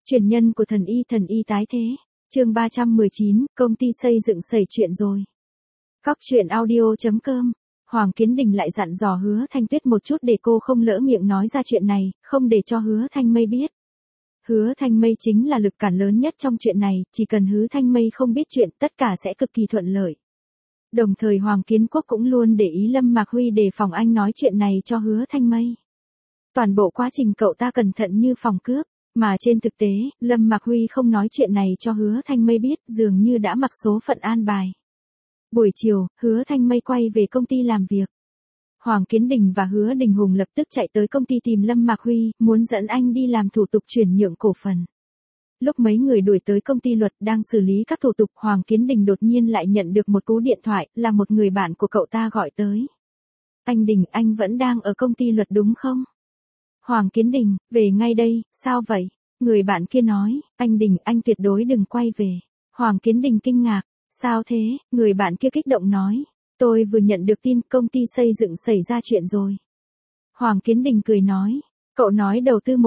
Truyền nhân của thần y tái thế. Chương 319, công ty xây dựng xảy chuyện rồi. Cóc truyện audio.com. Hoàng Kiến Đình lại dặn dò Hứa Thanh Tuyết một chút để cô không lỡ miệng nói ra chuyện này, không để cho Hứa Thanh Mây biết. Hứa Thanh Mây chính là lực cản lớn nhất trong chuyện này, chỉ cần Hứa Thanh Mây không biết chuyện, tất cả sẽ cực kỳ thuận lợi. Đồng thời Hoàng Kiến Quốc cũng luôn để ý Lâm Mạc Huy đề phòng anh nói chuyện này cho Hứa Thanh Mây. Toàn bộ quá trình cậu ta cẩn thận như phòng cướp. Mà trên thực tế, Lâm Mạc Huy không nói chuyện này cho Hứa Thanh Mây biết, dường như đã mặc số phận an bài. Buổi chiều, Hứa Thanh Mây quay về công ty làm việc. Hoàng Kiến Đình và Hứa Đình Hùng lập tức chạy tới công ty tìm Lâm Mạc Huy, muốn dẫn anh đi làm thủ tục chuyển nhượng cổ phần. Lúc mấy người đuổi tới công ty luật đang xử lý các thủ tục, Hoàng Kiến Đình đột nhiên lại nhận được một cú điện thoại, là một người bạn của cậu ta gọi tới. Anh Đình, anh vẫn đang ở công ty luật đúng không? Hoàng Kiến Đình, về ngay đây, sao vậy? Người bạn kia nói, anh Đình, anh tuyệt đối đừng quay về. Hoàng Kiến Đình kinh ngạc, sao thế? Người bạn kia kích động nói, tôi vừa nhận được tin công ty xây dựng xảy ra chuyện rồi. Hoàng Kiến Đình cười nói, cậu nói đầu tư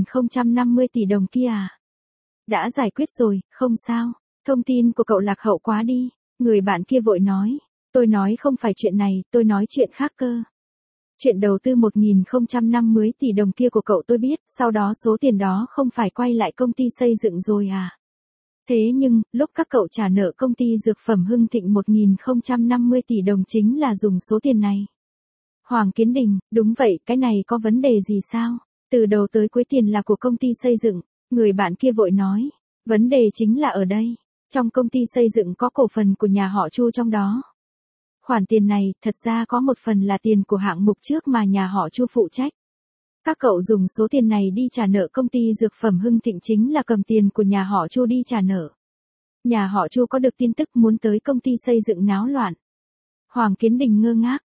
1.050 tỷ đồng kia à? Đã giải quyết rồi, không sao, thông tin của cậu lạc hậu quá đi. Người bạn kia vội nói, tôi nói không phải chuyện này, tôi nói chuyện khác cơ. Chuyện đầu tư 1.050 tỷ đồng kia của cậu tôi biết, sau đó số tiền đó không phải quay lại công ty xây dựng rồi à? Thế nhưng, lúc các cậu trả nợ công ty dược phẩm Hưng Thịnh 1.050 tỷ đồng chính là dùng số tiền này. Hoàng Kiến Đình, đúng vậy, cái này có vấn đề gì sao? Từ đầu tới cuối tiền là của công ty xây dựng. Người bạn kia vội nói, vấn đề chính là ở đây. Trong công ty xây dựng có cổ phần của nhà họ Chu trong đó. Khoản tiền này, thật ra có một phần là tiền của hạng mục trước mà nhà họ Chu phụ trách. Các cậu dùng số tiền này đi trả nợ công ty dược phẩm Hưng Thịnh chính là cầm tiền của nhà họ Chu đi trả nợ. Nhà họ Chu có được tin tức muốn tới công ty xây dựng náo loạn. Hoàng Kiến Đình ngơ ngác,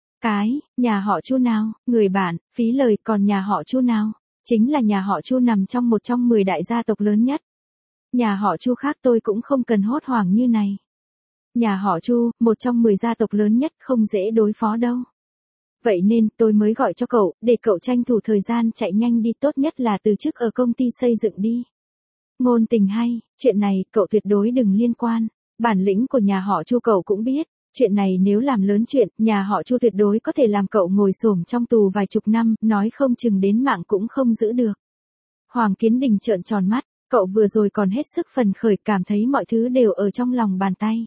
nhà họ Chu nào? Người bạn, phí lời, còn nhà họ Chu nào? Chính là nhà họ Chu nằm trong một trong 10 đại gia tộc lớn nhất. Nhà họ Chu khác tôi cũng không cần hốt hoảng như này. Nhà họ Chu, một trong 10 gia tộc lớn nhất, không dễ đối phó đâu. Vậy nên tôi mới gọi cho cậu, để cậu tranh thủ thời gian chạy nhanh đi, tốt nhất là từ chức ở công ty xây dựng đi. Ngôn tình hay, chuyện này cậu tuyệt đối đừng liên quan. Bản lĩnh của nhà họ Chu cậu cũng biết. Chuyện này nếu làm lớn chuyện, nhà họ Chu tuyệt đối có thể làm cậu ngồi xổm trong tù vài chục năm, nói không chừng đến mạng cũng không giữ được. Hoàng Kiến Đình trợn tròn mắt, cậu vừa rồi còn hết sức phấn khởi, cảm thấy mọi thứ đều ở trong lòng bàn tay.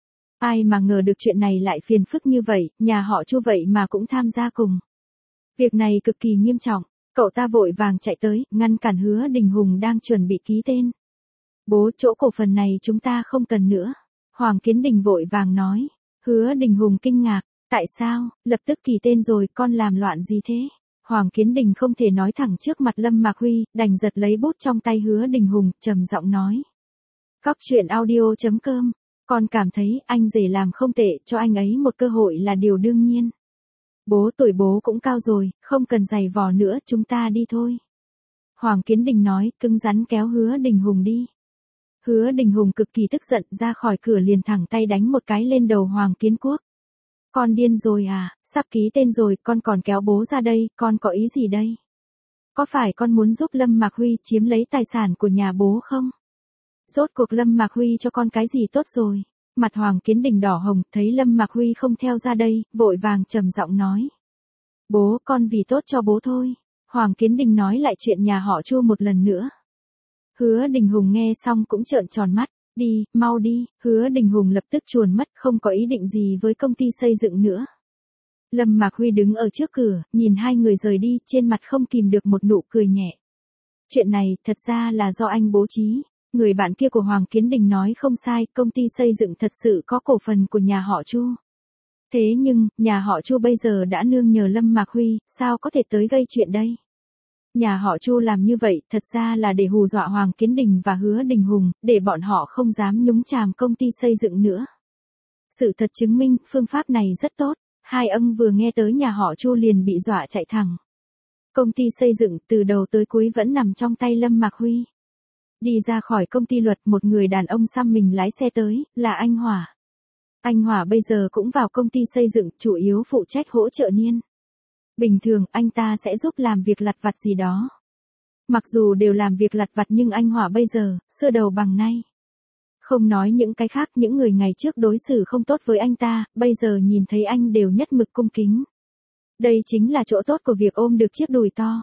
Ai mà ngờ được chuyện này lại phiền phức như vậy, nhà họ Chu vậy mà cũng tham gia cùng. Việc này cực kỳ nghiêm trọng, cậu ta vội vàng chạy tới, ngăn cản Hứa Đình Hùng đang chuẩn bị ký tên. Bố, chỗ cổ phần này chúng ta không cần nữa. Hoàng Kiến Đình vội vàng nói. Hứa Đình Hùng kinh ngạc, tại sao, lập tức ký tên rồi, con làm loạn gì thế? Hoàng Kiến Đình không thể nói thẳng trước mặt Lâm Mạc Huy, đành giật lấy bút trong tay Hứa Đình Hùng, trầm giọng nói. Cóc truyện audio.com. Con cảm thấy anh rể làm không tệ, cho anh ấy một cơ hội là điều đương nhiên. Bố, tuổi bố cũng cao rồi, không cần giày vò nữa, chúng ta đi thôi. Hoàng Kiến Đình nói, cứng rắn kéo Hứa Đình Hùng đi. Hứa Đình Hùng cực kỳ tức giận, ra khỏi cửa liền thẳng tay đánh một cái lên đầu Hoàng Kiến Quốc. Con điên rồi à, sắp ký tên rồi, con còn kéo bố ra đây, con có ý gì đây? Có phải con muốn giúp Lâm Mạc Huy chiếm lấy tài sản của nhà bố không? Rốt cuộc Lâm Mạc Huy cho con cái gì tốt rồi? Mặt Hoàng Kiến Đình đỏ hồng, thấy Lâm Mạc Huy không theo ra đây, vội vàng trầm giọng nói. Bố, con vì tốt cho bố thôi. Hoàng Kiến Đình nói lại chuyện nhà họ Chu một lần nữa. Hứa Đình Hùng nghe xong cũng trợn tròn mắt, đi, mau đi. Hứa Đình Hùng lập tức chuồn mất, không có ý định gì với công ty xây dựng nữa. Lâm Mạc Huy đứng ở trước cửa, nhìn hai người rời đi, trên mặt không kìm được một nụ cười nhẹ. Chuyện này, thật ra là do anh bố trí. Người bạn kia của Hoàng Kiến Đình nói không sai, công ty xây dựng thật sự có cổ phần của nhà họ Chu. Thế nhưng, nhà họ Chu bây giờ đã nương nhờ Lâm Mạc Huy, sao có thể tới gây chuyện đây? Nhà họ Chu làm như vậy, thật ra là để hù dọa Hoàng Kiến Đình và Hứa Đình Hùng, để bọn họ không dám nhúng chàm công ty xây dựng nữa. Sự thật chứng minh, phương pháp này rất tốt, hai ông vừa nghe tới nhà họ Chu liền bị dọa chạy thẳng. Công ty xây dựng từ đầu tới cuối vẫn nằm trong tay Lâm Mạc Huy. Đi ra khỏi công ty luật, một người đàn ông xăm mình lái xe tới, là anh Hỏa. Anh Hỏa bây giờ cũng vào công ty xây dựng, chủ yếu phụ trách hỗ trợ Niên. Bình thường, anh ta sẽ giúp làm việc lặt vặt gì đó. Mặc dù đều làm việc lặt vặt nhưng anh Hỏa bây giờ, xưa đầu bằng nay. Không nói những cái khác, những người ngày trước đối xử không tốt với anh ta, bây giờ nhìn thấy anh đều nhất mực cung kính. Đây chính là chỗ tốt của việc ôm được chiếc đùi to.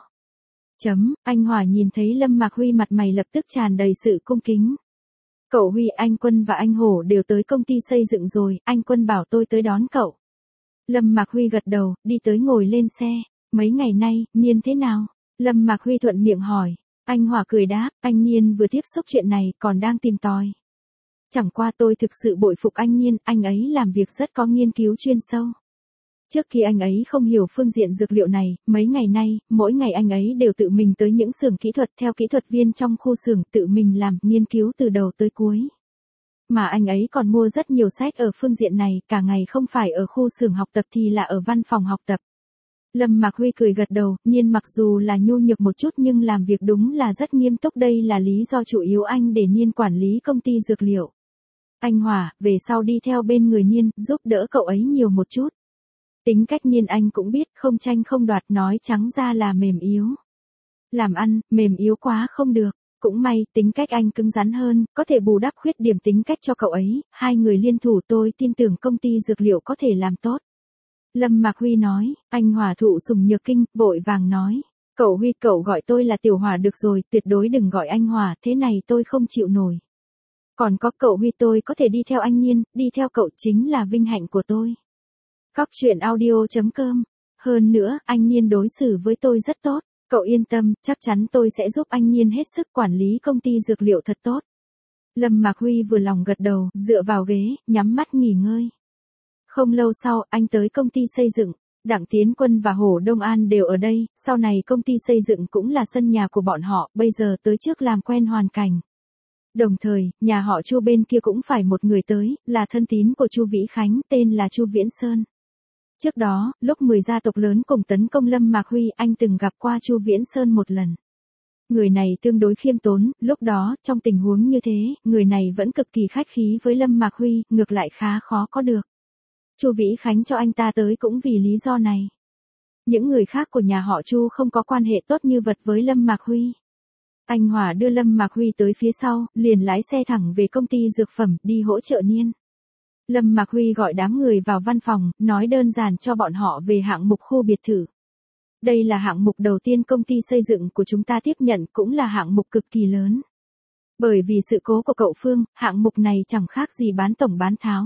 Anh Hỏa nhìn thấy Lâm Mạc Huy mặt mày lập tức tràn đầy sự cung kính. Cậu Huy, anh Quân và anh Hổ đều tới công ty xây dựng rồi, anh Quân bảo tôi tới đón cậu. Lâm Mạc Huy gật đầu, đi tới ngồi lên xe. Mấy ngày nay, Niên thế nào? Lâm Mạc Huy thuận miệng hỏi. Anh Hỏa cười đáp, anh Niên vừa tiếp xúc chuyện này còn đang tìm tòi. Chẳng qua tôi thực sự bội phục anh Niên, anh ấy làm việc rất có nghiên cứu chuyên sâu. Trước khi anh ấy không hiểu phương diện dược liệu này, mấy ngày nay, mỗi ngày anh ấy đều tự mình tới những xưởng kỹ thuật theo kỹ thuật viên trong khu xưởng tự mình làm nghiên cứu từ đầu tới cuối. Mà anh ấy còn mua rất nhiều sách ở phương diện này, cả ngày không phải ở khu xưởng học tập thì là ở văn phòng học tập. Lâm Mạc Huy cười gật đầu, Niên mặc dù là nhu nhược một chút nhưng làm việc đúng là rất nghiêm túc, đây là lý do chủ yếu anh để Niên quản lý công ty dược liệu. Anh Hỏa, về sau đi theo bên người Niên, giúp đỡ cậu ấy nhiều một chút. Tính cách Niên anh cũng biết, không tranh không đoạt, nói trắng ra là mềm yếu. Làm ăn, mềm yếu quá không được. Cũng may, tính cách anh cứng rắn hơn, có thể bù đắp khuyết điểm tính cách cho cậu ấy, hai người liên thủ tôi tin tưởng công ty dược liệu có thể làm tốt. Lâm Mạc Huy nói, anh Hỏa thụ sùng nhược kinh, vội vàng nói. Cậu Huy, cậu gọi tôi là Tiểu Hỏa được rồi, tuyệt đối đừng gọi anh Hỏa, thế này tôi không chịu nổi. Còn có cậu Huy, tôi có thể đi theo anh Niên, đi theo cậu chính là vinh hạnh của tôi. Cóc truyện audio.com. Hơn nữa, anh Niên đối xử với tôi rất tốt. Cậu yên tâm, chắc chắn tôi sẽ giúp anh Niên hết sức quản lý công ty dược liệu thật tốt. Lâm Mạc Huy vừa lòng gật đầu, dựa vào ghế, nhắm mắt nghỉ ngơi. Không lâu sau, anh tới công ty xây dựng. Đặng Tiến Quân và Hồ Đông An đều ở đây, sau này công ty xây dựng cũng là sân nhà của bọn họ, bây giờ tới trước làm quen hoàn cảnh. Đồng thời, nhà họ Chu bên kia cũng phải một người tới, là thân tín của Chu Vĩ Khánh, tên là Chu Viễn Sơn. Trước đó, lúc 10 gia tộc lớn cùng tấn công Lâm Mạc Huy, anh từng gặp qua Chu Viễn Sơn một lần. Người này tương đối khiêm tốn, lúc đó, trong tình huống như thế, người này vẫn cực kỳ khách khí với Lâm Mạc Huy, ngược lại khá khó có được. Chu Vĩ Khánh cho anh ta tới cũng vì lý do này. Những người khác của nhà họ Chu không có quan hệ tốt như vật với Lâm Mạc Huy. Anh Hỏa đưa Lâm Mạc Huy tới phía sau, liền lái xe thẳng về công ty dược phẩm, đi hỗ trợ Niên. Lâm Mạc Huy gọi đám người vào văn phòng, nói đơn giản cho bọn họ về hạng mục khu biệt thự. Đây là hạng mục đầu tiên công ty xây dựng của chúng ta tiếp nhận, cũng là hạng mục cực kỳ lớn. Bởi vì sự cố của cậu Phương, hạng mục này chẳng khác gì bán tổng bán tháo.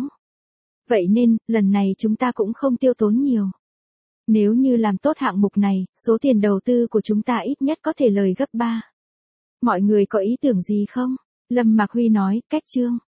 Vậy nên, lần này chúng ta cũng không tiêu tốn nhiều. Nếu như làm tốt hạng mục này, số tiền đầu tư của chúng ta ít nhất có thể lời gấp 3. Mọi người có ý tưởng gì không? Lâm Mạc Huy nói, cách chương.